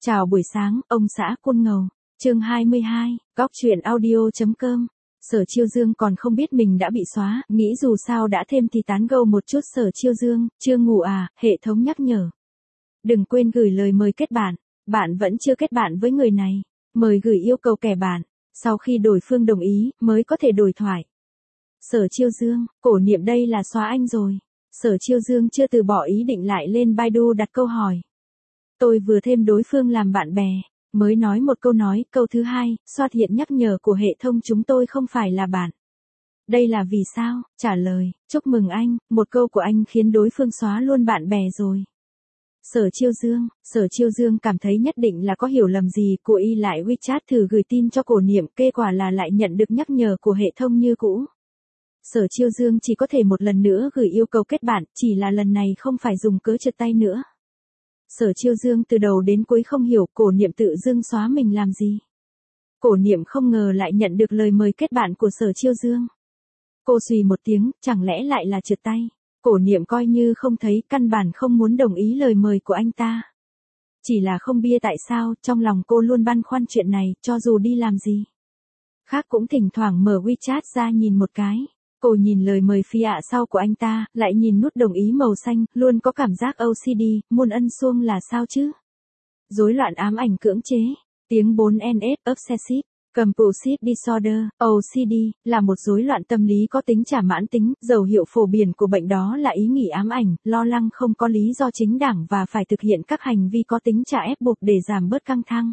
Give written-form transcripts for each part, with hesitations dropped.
Chào buổi sáng, ông xã Côn Ngầu. Chương 22, góc truyện audio.com. Sở Chiêu Dương còn không biết mình đã bị xóa, nghĩ dù sao đã thêm thì tán gẫu một chút. Sở Chiêu Dương, chưa ngủ à, hệ thống nhắc nhở. Đừng quên gửi lời mời kết bạn, bạn vẫn chưa kết bạn với người này. Mời gửi yêu cầu kẻ bạn, sau khi đối phương đồng ý, mới có thể đổi thoại. Sở Chiêu Dương, Cổ Niệm đây là xóa anh rồi. Sở Chiêu Dương chưa từ bỏ ý định lại lên Baidu đặt câu hỏi. Tôi vừa thêm đối phương làm bạn bè, mới nói một câu nói, câu thứ hai, xuất hiện nhắc nhở của hệ thống chúng tôi không phải là bạn. Đây là vì sao? Trả lời, chúc mừng anh, một câu của anh khiến đối phương xóa luôn bạn bè rồi. Sở Chiêu Dương cảm thấy nhất định là có hiểu lầm gì, cô y lại WeChat thử gửi tin cho Cổ Niệm, kết quả là lại nhận được nhắc nhở của hệ thống như cũ. Sở Chiêu Dương chỉ có thể một lần nữa gửi yêu cầu kết bạn, chỉ là lần này không phải dùng cớ trượt tay nữa. Sở Chiêu Dương từ đầu đến cuối không hiểu Cổ Niệm tự dưng xóa mình làm gì. Cổ Niệm không ngờ lại nhận được lời mời kết bạn của Sở Chiêu Dương. Cô xùy một tiếng, chẳng lẽ lại là trượt tay. Cổ Niệm coi như không thấy, căn bản không muốn đồng ý lời mời của anh ta. Chỉ là không biết tại sao, trong lòng cô luôn băn khoăn chuyện này, cho dù đi làm gì. Khác cũng thỉnh thoảng mở WeChat ra nhìn một cái. Cô nhìn lời mời phi ạ sau của anh ta, lại nhìn nút đồng ý màu xanh, luôn có cảm giác OCD, muôn ân xuông là sao chứ? Rối loạn ám ảnh cưỡng chế, tiếng 4NS, Obsessive, Compulsive Disorder, OCD, là một rối loạn tâm lý có tính trả mãn tính, dấu hiệu phổ biến của bệnh đó là ý nghĩ ám ảnh, lo lắng không có lý do chính đáng và phải thực hiện các hành vi có tính trả ép buộc để giảm bớt căng thẳng.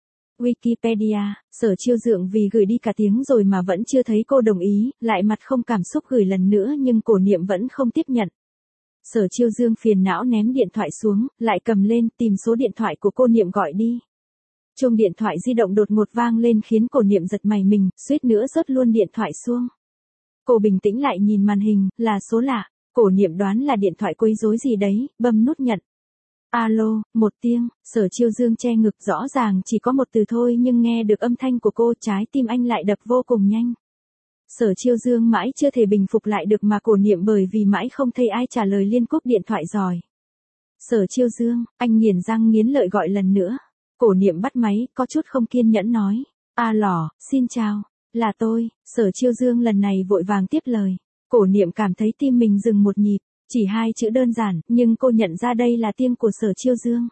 Wikipedia, Sở Chiêu Dương vì gửi đi cả tiếng rồi mà vẫn chưa thấy cô đồng ý, lại mặt không cảm xúc gửi lần nữa nhưng Cổ Niệm vẫn không tiếp nhận. Sở Chiêu Dương phiền não ném điện thoại xuống, lại cầm lên tìm số điện thoại của cô Niệm gọi đi. Chuông điện thoại di động đột ngột vang lên khiến Cổ Niệm giật mày mình, suýt nữa rớt luôn điện thoại xuống. Cô bình tĩnh lại nhìn màn hình, là số lạ, Cổ Niệm đoán là điện thoại quấy rối gì đấy, bấm nút nhận. Alo, một tiếng, Sở Chiêu Dương che ngực, rõ ràng chỉ có một từ thôi nhưng nghe được âm thanh của cô, trái tim anh lại đập vô cùng nhanh. Sở Chiêu Dương mãi chưa thể bình phục lại được mà Cổ Niệm bởi vì mãi không thấy ai trả lời liên cúp điện thoại rồi. Sở Chiêu Dương, anh nghiến răng nghiến lợi gọi lần nữa. Cổ Niệm bắt máy, có chút không kiên nhẫn nói. Lỏ, xin chào, là tôi. Sở Chiêu Dương lần này vội vàng tiếp lời. Cổ Niệm cảm thấy tim mình dừng một nhịp. Chỉ hai chữ đơn giản, nhưng cô nhận ra đây là tiếng của Sở Chiêu Dương.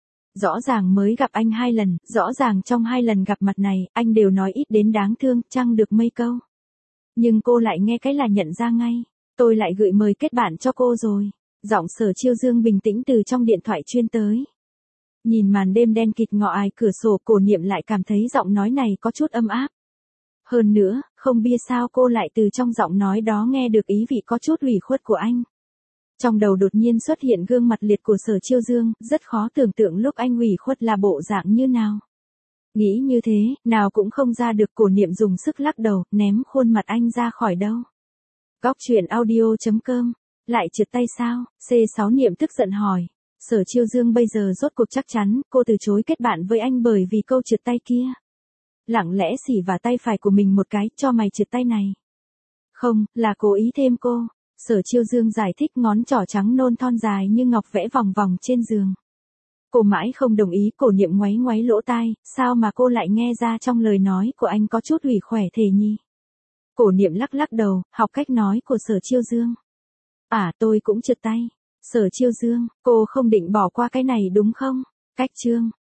Rõ ràng mới gặp anh 2 lần, rõ ràng trong 2 lần gặp mặt này, anh đều nói ít đến đáng thương, chăng được mấy câu. Nhưng cô lại nghe cái là nhận ra ngay. Tôi lại gửi mời kết bạn cho cô rồi. Giọng Sở Chiêu Dương bình tĩnh từ trong điện thoại chuyên tới. Nhìn màn đêm đen kịt ngọ ai cửa sổ, Cổ Niệm lại cảm thấy giọng nói này có chút ấm áp. Hơn nữa, không biết sao cô lại từ trong giọng nói đó nghe được ý vị có chút ủy khuất của anh. Trong đầu đột nhiên xuất hiện gương mặt liệt của Sở Chiêu Dương, rất khó tưởng tượng lúc anh ủy khuất là bộ dạng như nào. Nghĩ như thế, nào cũng không ra được. Cổ Niệm dùng sức lắc đầu, ném khuôn mặt anh ra khỏi đâu. Góc truyện audio.com, lại trượt tay sao? C6 Niệm tức giận hỏi. Sở Chiêu Dương bây giờ rốt cuộc chắc chắn, cô từ chối kết bạn với anh bởi vì câu trượt tay kia. Lặng lẽ xỉ vào tay phải của mình một cái, cho mày trượt tay này. Không, là cố ý thêm cô. Sở Chiêu Dương giải thích, ngón trỏ trắng nôn thon dài như ngọc vẽ vòng vòng trên giường. Cô mãi không đồng ý. Cổ Niệm ngoáy ngoáy lỗ tai, sao mà cô lại nghe ra trong lời nói của anh có chút ủy khỏe thể nhỉ? Cổ Niệm lắc lắc đầu, học cách nói của Sở Chiêu Dương. Tôi cũng trượt tay. Sở Chiêu Dương, cô không định bỏ qua cái này đúng không? Cách chương.